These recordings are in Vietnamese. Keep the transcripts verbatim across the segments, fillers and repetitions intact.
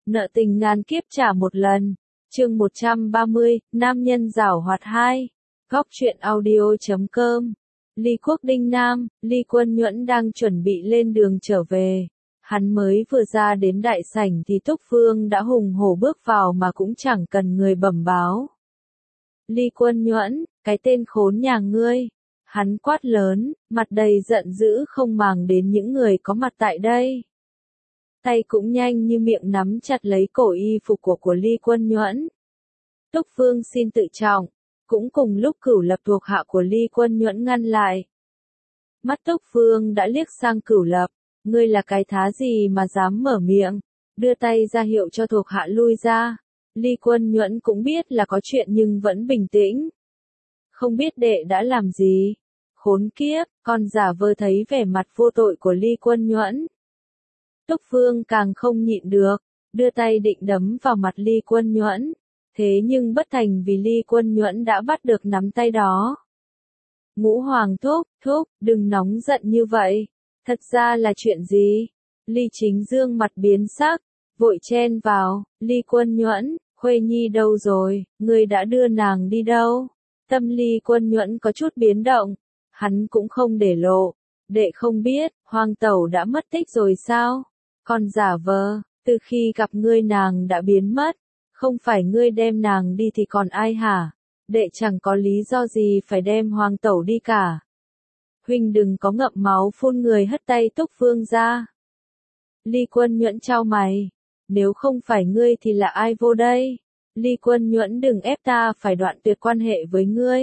Nợ tình ngàn kiếp trả một lần. Chương một trăm ba mươi, Nam nhân giảo hoạt hai. Góc truyện audio chấm com. Ly Quốc Đinh Nam, Ly Quân Nhuẫn đang chuẩn bị lên đường trở về. Hắn mới vừa ra đến đại sảnh thì Túc Phương đã hùng hổ bước vào mà cũng chẳng cần người bẩm báo. Ly Quân Nhuẫn, cái tên khốn nhà ngươi. Hắn quát lớn, mặt đầy giận dữ không màng đến những người có mặt tại đây. Tay cũng nhanh như miệng nắm chặt lấy cổ y phục của của Ly Quân Nhuẫn. Túc Phương xin tự trọng, cũng cùng lúc Cửu Lập thuộc hạ của Ly Quân Nhuẫn ngăn lại. Mắt Túc Phương đã liếc sang Cửu Lập, ngươi là cái thá gì mà dám mở miệng, đưa tay ra hiệu cho thuộc hạ lui ra. Ly Quân Nhuẫn cũng biết là có chuyện nhưng vẫn bình tĩnh. Không biết đệ đã làm gì? Khốn kiếp, còn giả vờ thấy vẻ mặt vô tội của Ly Quân Nhuẫn. Túc Phương càng không nhịn được, đưa tay định đấm vào mặt Ly Quân Nhuẫn. Thế nhưng bất thành vì Ly Quân Nhuẫn đã bắt được nắm tay đó. Ngũ Hoàng thúc, thúc, đừng nóng giận như vậy. Thật ra là chuyện gì? Ly Chính Dương mặt biến sắc, vội chen vào. Ly Quân Nhuẫn, Khuê Nhi đâu rồi, ngươi đã đưa nàng đi đâu? Tâm Ly Quân Nhuẫn có chút biến động. Hắn cũng không để lộ. Đệ không biết, Hoàng tẩu đã mất tích rồi sao? Còn giả vờ, từ khi gặp ngươi nàng đã biến mất. Không phải ngươi đem nàng đi thì còn ai hả? Đệ chẳng có lý do gì phải đem Hoàng tẩu đi cả. Huynh đừng có ngậm máu phun người, hất tay Túc Phương ra. Ly Quân Nhuẫn chau mày. Nếu không phải ngươi thì là ai vô đây? Ly Quân Nhuẫn đừng ép ta phải đoạn tuyệt quan hệ với ngươi.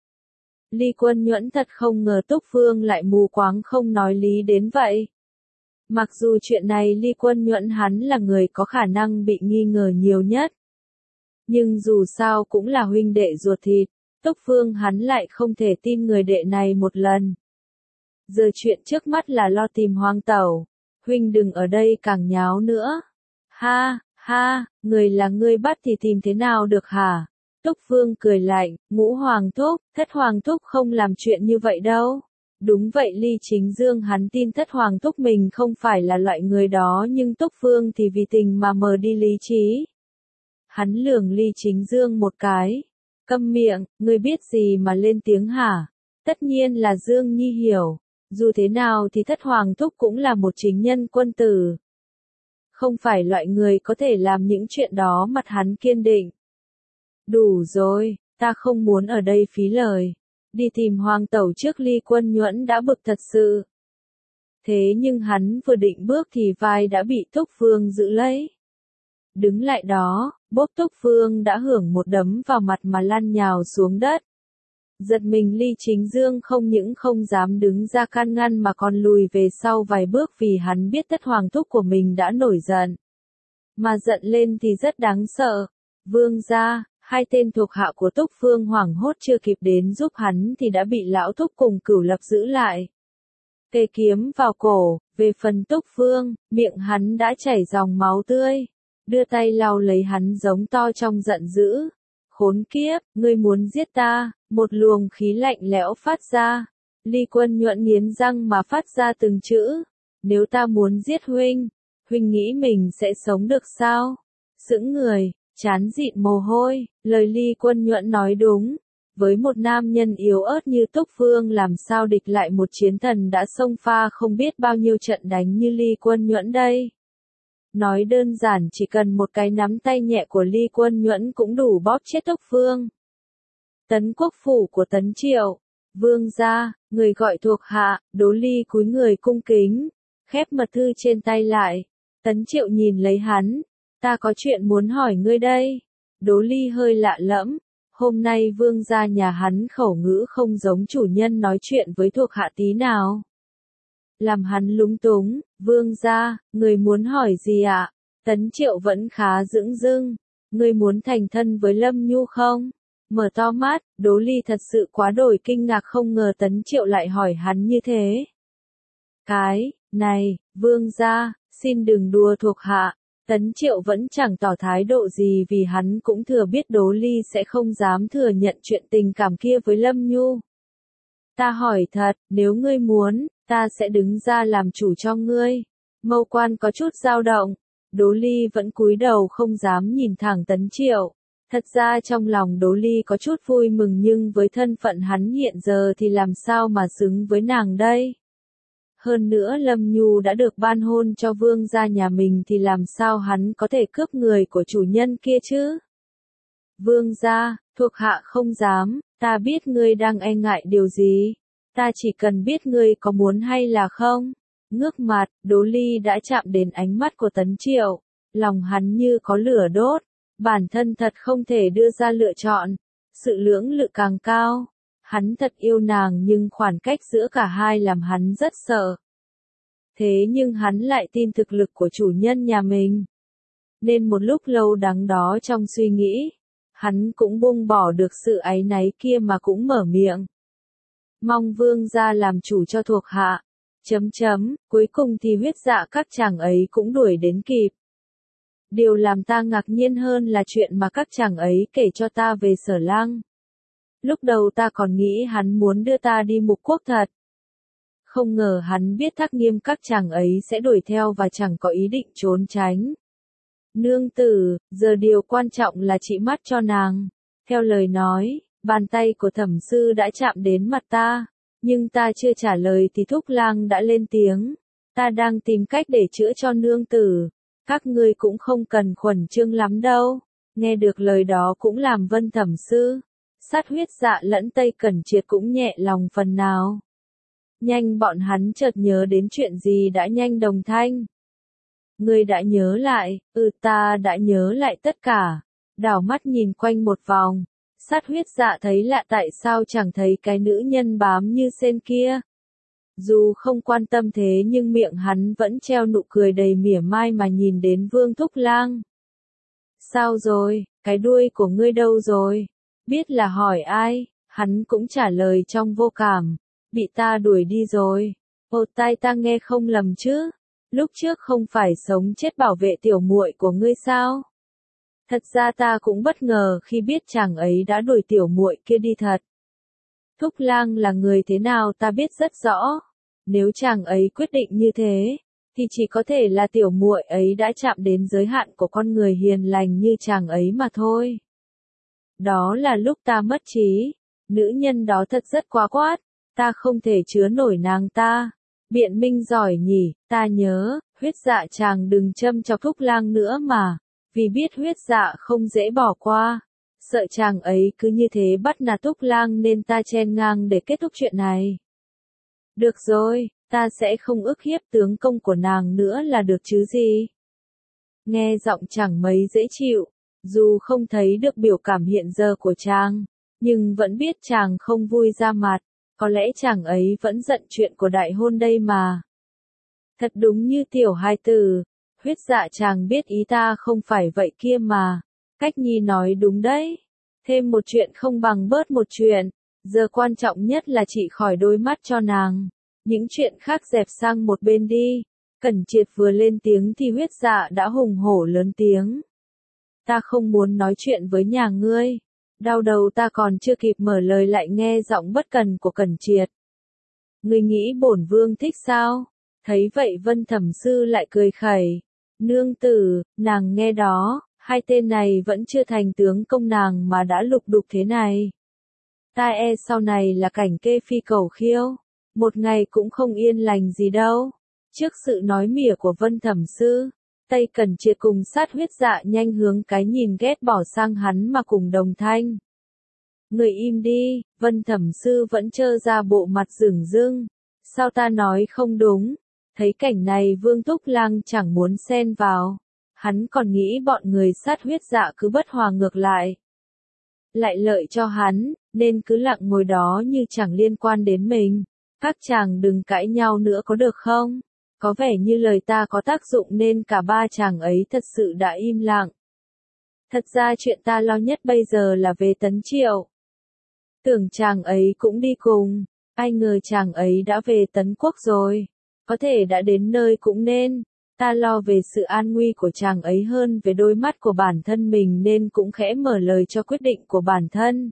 Ly Quân Nhuẫn thật không ngờ Túc Phương lại mù quáng không nói lý đến vậy. Mặc dù chuyện này Ly Quân Nhuẫn hắn là người có khả năng bị nghi ngờ nhiều nhất. Nhưng dù sao cũng là huynh đệ ruột thịt, Túc Phương hắn lại không thể tin người đệ này một lần. Giờ chuyện trước mắt là lo tìm Hoàng tẩu, huynh đừng ở đây càng nháo nữa. Ha, ha, người là ngươi bắt thì tìm thế nào được hả? Túc Phương cười lạnh, Ngũ Hoàng thúc, Thất Hoàng thúc không làm chuyện như vậy đâu. Đúng vậy, Ly Chính Dương hắn tin Thất Hoàng thúc mình không phải là loại người đó, nhưng Túc Phương thì vì tình mà mờ đi lý trí. Hắn lườm Ly Chính Dương một cái. Câm miệng, ngươi biết gì mà lên tiếng hả? Tất nhiên là Dương Nhi hiểu. Dù thế nào thì Thất Hoàng thúc cũng là một chính nhân quân tử. Không phải loại người có thể làm những chuyện đó. Mặt hắn kiên định. Đủ rồi, ta không muốn ở đây phí lời. Đi tìm Hoàng tẩu trước. Ly Quân Nhuẫn đã bực thật sự. Thế nhưng hắn vừa định bước thì vai đã bị Túc Phương giữ lấy. Đứng lại đó, bốp Túc Phương đã hưởng một đấm vào mặt mà lăn nhào xuống đất. Giật mình Ly Chính Dương không những không dám đứng ra can ngăn mà còn lùi về sau vài bước vì hắn biết Thất Hoàng thúc của mình đã nổi giận. Mà giận lên thì rất đáng sợ. Vương gia, hai tên thuộc hạ của Túc Phương hoảng hốt chưa kịp đến giúp hắn thì đã bị lão thúc cùng Cửu Lập giữ lại. Kề kiếm vào cổ, về phần Túc Phương, miệng hắn đã chảy dòng máu tươi. Đưa tay lau lấy hắn giống to trong giận dữ. Khốn kiếp, ngươi muốn giết ta, một luồng khí lạnh lẽo phát ra. Ly Quân Nhuẫn nghiến răng mà phát ra từng chữ. Nếu ta muốn giết huynh, huynh nghĩ mình sẽ sống được sao? Sững người, chán dịn mồ hôi, lời Ly Quân Nhuẫn nói đúng. Với một nam nhân yếu ớt như Túc Phương làm sao địch lại một chiến thần đã xông pha không biết bao nhiêu trận đánh như Ly Quân Nhuẫn đây. Nói đơn giản chỉ cần một cái nắm tay nhẹ của Ly Quân Nhuẫn cũng đủ bóp chết Túc Phương. Tấn quốc phủ của Tấn Triệu. Vương gia, người gọi thuộc hạ, Đỗ Ly cúi người cung kính, khép mật thư trên tay lại. Tấn Triệu nhìn lấy hắn. Ta có chuyện muốn hỏi ngươi đây. Đỗ Ly hơi lạ lẫm. Hôm nay vương gia nhà hắn khẩu ngữ không giống chủ nhân nói chuyện với thuộc hạ tí nào. Làm hắn lúng túng. Vương gia, người muốn hỏi gì ạ? Tấn Triệu vẫn khá dửng dưng. Người muốn thành thân với Lâm Nhu không? Mở to mắt, Đỗ Ly thật sự quá đổi kinh ngạc không ngờ Tấn Triệu lại hỏi hắn như thế. Cái, này, vương gia, xin đừng đùa thuộc hạ. Tấn Triệu vẫn chẳng tỏ thái độ gì vì hắn cũng thừa biết Đỗ Ly sẽ không dám thừa nhận chuyện tình cảm kia với Lâm Nhu. Ta hỏi thật, nếu ngươi muốn, ta sẽ đứng ra làm chủ cho ngươi. Mâu quan có chút dao động. Đỗ Ly vẫn cúi đầu không dám nhìn thẳng Tấn Triệu. Thật ra trong lòng Đỗ Ly có chút vui mừng nhưng với thân phận hắn hiện giờ thì làm sao mà xứng với nàng đây. Hơn nữa Lâm Nhu đã được ban hôn cho vương gia nhà mình thì làm sao hắn có thể cướp người của chủ nhân kia chứ? Vương gia, thuộc hạ không dám, ta biết ngươi đang e ngại điều gì. Ta chỉ cần biết ngươi có muốn hay là không. Ngước mặt, Đỗ Ly đã chạm đến ánh mắt của Tấn Triệu. Lòng hắn như có lửa đốt. Bản thân thật không thể đưa ra lựa chọn. Sự lưỡng lự càng cao. Hắn thật yêu nàng nhưng khoảng cách giữa cả hai làm hắn rất sợ. Thế nhưng hắn lại tin thực lực của chủ nhân nhà mình. Nên một lúc lâu đắng đó trong suy nghĩ, hắn cũng buông bỏ được sự áy náy kia mà cũng mở miệng. Mong vương gia làm chủ cho thuộc hạ. Chấm chấm, cuối cùng thì huyết dạ các chàng ấy cũng đuổi đến kịp. Điều làm ta ngạc nhiên hơn là chuyện mà các chàng ấy kể cho ta về Sở Lăng. Lúc đầu ta còn nghĩ hắn muốn đưa ta đi mục quốc thật. Không ngờ hắn biết Thác Nghiêm các chàng ấy sẽ đuổi theo và chẳng có ý định trốn tránh. Nương tử, giờ điều quan trọng là trị mắt cho nàng. Theo lời nói, bàn tay của thẩm sư đã chạm đến mặt ta. Nhưng ta chưa trả lời thì Thúc Lang đã lên tiếng. Ta đang tìm cách để chữa cho nương tử. Các ngươi cũng không cần khuẩn trương lắm đâu. Nghe được lời đó cũng làm Vân thẩm sư, Sát Huyết Dạ lẫn Tây Cẩn Triệt cũng nhẹ lòng phần nào. Nhanh bọn hắn chợt nhớ đến chuyện gì đã nhanh đồng thanh. Ngươi đã nhớ lại, ừ ta đã nhớ lại tất cả. Đảo mắt nhìn quanh một vòng. Sát Huyết Dạ thấy lạ tại sao chẳng thấy cái nữ nhân bám như sen kia. Dù không quan tâm thế nhưng miệng hắn vẫn treo nụ cười đầy mỉa mai mà nhìn đến Vương Thúc Lang. Sao rồi, cái đuôi của ngươi đâu rồi? Biết là hỏi ai, hắn cũng trả lời trong vô cảm. Bị ta đuổi đi rồi. Ồ tai ta nghe không lầm chứ. Lúc trước không phải sống chết bảo vệ tiểu muội của ngươi sao? Thật ra ta cũng bất ngờ khi biết chàng ấy đã đuổi tiểu muội kia đi thật. Thúc Lang là người thế nào ta biết rất rõ. Nếu chàng ấy quyết định như thế, thì chỉ có thể là tiểu muội ấy đã chạm đến giới hạn của con người hiền lành như chàng ấy mà thôi. Đó là lúc ta mất trí. Nữ nhân đó thật rất quá quát. Ta không thể chứa nổi nàng ta. Biện minh giỏi nhỉ, ta nhớ, huyết dạ chàng đừng châm chọc Thúc Lang nữa mà. Vì biết huyết dạ không dễ bỏ qua. Sợ chàng ấy cứ như thế bắt nạt Thúc Lang nên ta chen ngang để kết thúc chuyện này. Được rồi, ta sẽ không ức hiếp tướng công của nàng nữa là được chứ gì. Nghe giọng chẳng mấy dễ chịu, dù không thấy được biểu cảm hiện giờ của chàng, nhưng vẫn biết chàng không vui ra mặt, có lẽ chàng ấy vẫn giận chuyện của đại hôn đây mà. Thật đúng như tiểu hai tử, huyết dạ chàng biết ý ta không phải vậy kia mà. Cách nhi nói đúng đấy. Thêm một chuyện không bằng bớt một chuyện. Giờ quan trọng nhất là trị khỏi đôi mắt cho nàng. Những chuyện khác dẹp sang một bên đi. Cẩn Triệt vừa lên tiếng thì huyết dạ đã hùng hổ lớn tiếng. Ta không muốn nói chuyện với nhà ngươi. Đau đầu ta còn chưa kịp mở lời lại nghe giọng bất cần của Cẩn Triệt. Ngươi nghĩ bổn vương thích sao? Thấy vậy Vân thẩm sư lại cười khẩy. Nương tử, nàng nghe đó, hai tên này vẫn chưa thành tướng công nàng mà đã lục đục thế này. Ta e sau này là cảnh kê phi cầu khiêu, một ngày cũng không yên lành gì đâu. Trước sự nói mỉa của Vân thẩm sư, Tây Cẩn Triệt cùng Sát Huyết Dạ nhanh hướng cái nhìn ghét bỏ sang hắn mà cùng đồng thanh. Người im đi, Vân thẩm sư vẫn trơ ra bộ mặt rửng rưng. Sao ta nói không đúng? Thấy cảnh này Vương Thúc Lang chẳng muốn xen vào. Hắn còn nghĩ bọn người Sát Huyết Dạ cứ bất hòa ngược lại. Lại lợi cho hắn, nên cứ lặng ngồi đó như chẳng liên quan đến mình. Các chàng đừng cãi nhau nữa có được không? Có vẻ như lời ta có tác dụng nên cả ba chàng ấy thật sự đã im lặng. Thật ra chuyện ta lo nhất bây giờ là về Tấn Triệu. Tưởng chàng ấy cũng đi cùng, ai ngờ chàng ấy đã về Tấn Quốc rồi. Có thể đã đến nơi cũng nên. Ta lo về sự an nguy của chàng ấy hơn về đôi mắt của bản thân mình nên cũng khẽ mở lời cho quyết định của bản thân.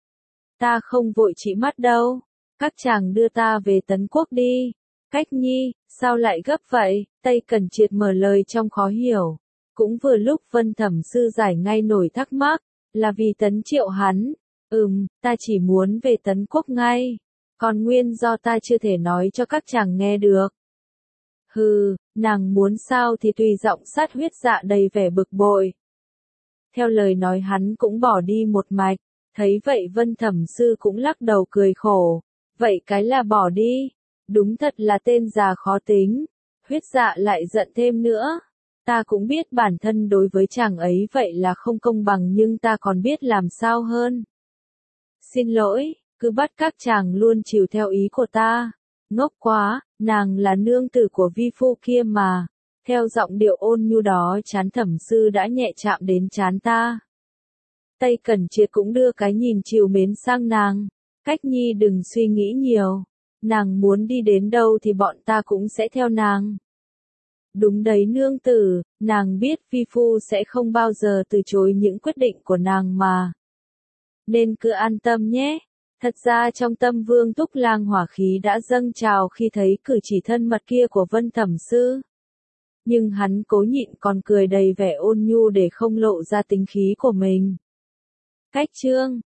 Ta không vội trị mắt đâu. Các chàng đưa ta về Tấn Quốc đi. Cách nhi, sao lại gấp vậy? Tây Cẩn Triệt mở lời trong khó hiểu. Cũng vừa lúc Vân Thẩm Sư giải ngay nổi thắc mắc, là vì Tấn Triệu hắn. Ừm, ta chỉ muốn về Tấn Quốc ngay. Còn nguyên do ta chưa thể nói cho các chàng nghe được. Hừ, nàng muốn sao thì tùy, giọng sát huyết dạ đầy vẻ bực bội. Theo lời nói hắn cũng bỏ đi một mạch, thấy vậy Vân Thẩm Sư cũng lắc đầu cười khổ. Vậy cái là bỏ đi, đúng thật là tên già khó tính. Huyết dạ lại giận thêm nữa. Ta cũng biết bản thân đối với chàng ấy vậy là không công bằng, nhưng ta còn biết làm sao hơn. Xin lỗi, cứ bắt các chàng luôn chiều theo ý của ta. Ngốc quá, nàng là nương tử của vi phu kia mà. Theo giọng điệu ôn nhu đó, trán Thẩm Sư đã nhẹ chạm đến trán ta. Tây Cẩn Triệt cũng đưa cái nhìn trìu mến sang nàng. Cách Nhi đừng suy nghĩ nhiều. Nàng muốn đi đến đâu thì bọn ta cũng sẽ theo nàng. Đúng đấy nương tử, nàng biết vi phu sẽ không bao giờ từ chối những quyết định của nàng mà. Nên cứ an tâm nhé. Thật ra trong tâm Vương Túc Lang hỏa khí đã dâng trào khi thấy cử chỉ thân mật kia của Vân Thẩm Sư. Nhưng hắn cố nhịn, còn cười đầy vẻ ôn nhu để không lộ ra tính khí của mình. Cách chương